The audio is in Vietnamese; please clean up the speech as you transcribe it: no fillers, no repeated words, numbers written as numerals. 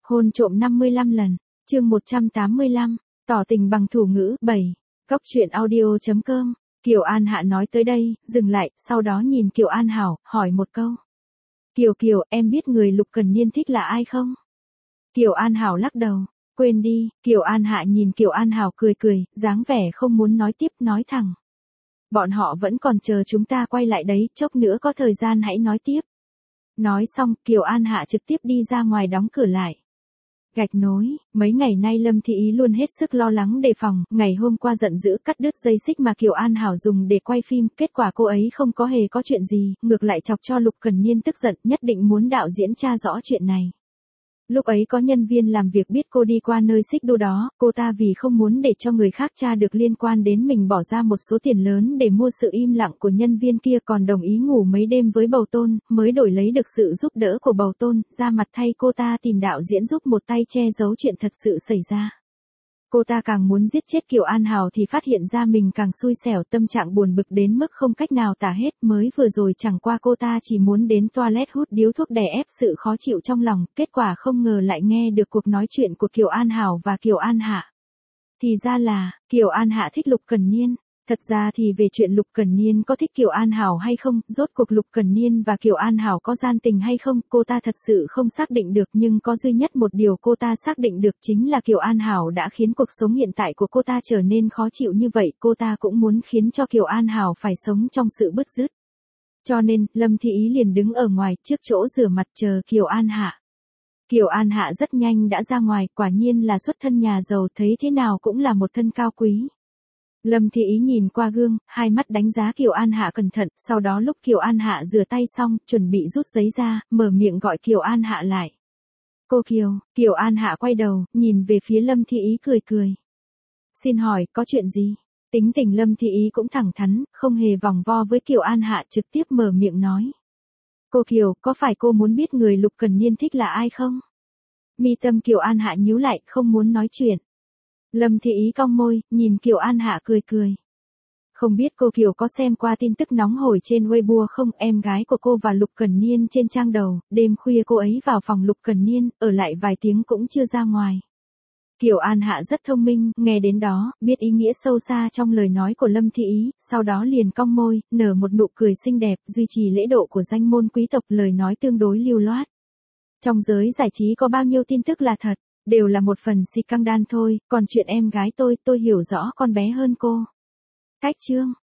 Hôn trộm 55 lần, chương 185, tỏ tình bằng thủ ngữ 7, Góc truyện audio.com, Kiều An Hạ nói tới đây, dừng lại, sau đó nhìn Kiều An Hảo, hỏi một câu. Kiều Kiều, em biết người Lục Cần Niên thích là ai không? Kiều An Hảo lắc đầu, quên đi, Kiều An Hạ nhìn Kiều An Hảo cười cười, dáng vẻ không muốn nói tiếp nói thẳng. Bọn họ vẫn còn chờ chúng ta quay lại đấy, chốc nữa có thời gian hãy nói tiếp. Nói xong, Kiều An Hạ trực tiếp đi ra ngoài đóng cửa lại. Gạch nối, mấy ngày nay Lâm Thị Ý luôn hết sức lo lắng đề phòng, ngày hôm qua giận dữ cắt đứt dây xích mà Kiều An Hảo dùng để quay phim, kết quả cô ấy không có hề có chuyện gì, ngược lại chọc cho Lục Cần Niên tức giận, nhất định muốn đạo diễn tra rõ chuyện này. Lúc ấy có nhân viên làm việc biết cô đi qua nơi xích đu đó, cô ta vì không muốn để cho người khác tra được liên quan đến mình bỏ ra một số tiền lớn để mua sự im lặng của nhân viên kia, còn đồng ý ngủ mấy đêm với Bầu Tôn, mới đổi lấy được sự giúp đỡ của Bầu Tôn, ra mặt thay cô ta tìm đạo diễn giúp một tay che giấu chuyện thật sự xảy ra. Cô ta càng muốn giết chết Kiều An Hảo thì phát hiện ra mình càng xui xẻo, tâm trạng buồn bực đến mức không cách nào tả hết, mới vừa rồi chẳng qua cô ta chỉ muốn đến toilet hút điếu thuốc đè ép sự khó chịu trong lòng, kết quả không ngờ lại nghe được cuộc nói chuyện của Kiều An Hảo và Kiều An Hạ. Thì ra là, Kiều An Hạ thích Lục Cần Niên. Thật ra thì về chuyện Lục Cần Niên có thích Kiều An Hảo hay không, rốt cuộc Lục Cần Niên và Kiều An Hảo có gian tình hay không, cô ta thật sự không xác định được, nhưng có duy nhất một điều cô ta xác định được chính là Kiều An Hảo đã khiến cuộc sống hiện tại của cô ta trở nên khó chịu như vậy, cô ta cũng muốn khiến cho Kiều An Hảo phải sống trong sự bứt rứt. Cho nên, Lâm Thị Ý liền đứng ở ngoài trước chỗ rửa mặt chờ Kiều An Hạ. Kiều An Hạ rất nhanh đã ra ngoài, quả nhiên là xuất thân nhà giàu, thấy thế nào cũng là một thân cao quý. Lâm Thị Ý nhìn qua gương, hai mắt đánh giá Kiều An Hạ cẩn thận, sau đó lúc Kiều An Hạ rửa tay xong, chuẩn bị rút giấy ra, mở miệng gọi Kiều An Hạ lại. Cô Kiều, Kiều An Hạ quay đầu, nhìn về phía Lâm Thị Ý cười cười. Xin hỏi, có chuyện gì? Tính tình Lâm Thị Ý cũng thẳng thắn, không hề vòng vo với Kiều An Hạ, trực tiếp mở miệng nói. Cô Kiều, có phải cô muốn biết người Lục Cần Niên thích là ai không? Mi tâm Kiều An Hạ nhíu lại, không muốn nói chuyện. Lâm Thị Ý cong môi, nhìn Kiều An Hạ cười cười. Không biết cô Kiều có xem qua tin tức nóng hổi trên Weibo không, em gái của cô và Lục Cần Niên trên trang đầu, đêm khuya cô ấy vào phòng Lục Cần Niên, ở lại vài tiếng cũng chưa ra ngoài. Kiều An Hạ rất thông minh, nghe đến đó, biết ý nghĩa sâu xa trong lời nói của Lâm Thị Ý, sau đó liền cong môi, nở một nụ cười xinh đẹp, duy trì lễ độ của danh môn quý tộc, lời nói tương đối lưu loát. Trong giới giải trí có bao nhiêu tin tức là thật, đều là một phần xì căng đan thôi, còn chuyện em gái tôi hiểu rõ con bé hơn cô. Cách chương,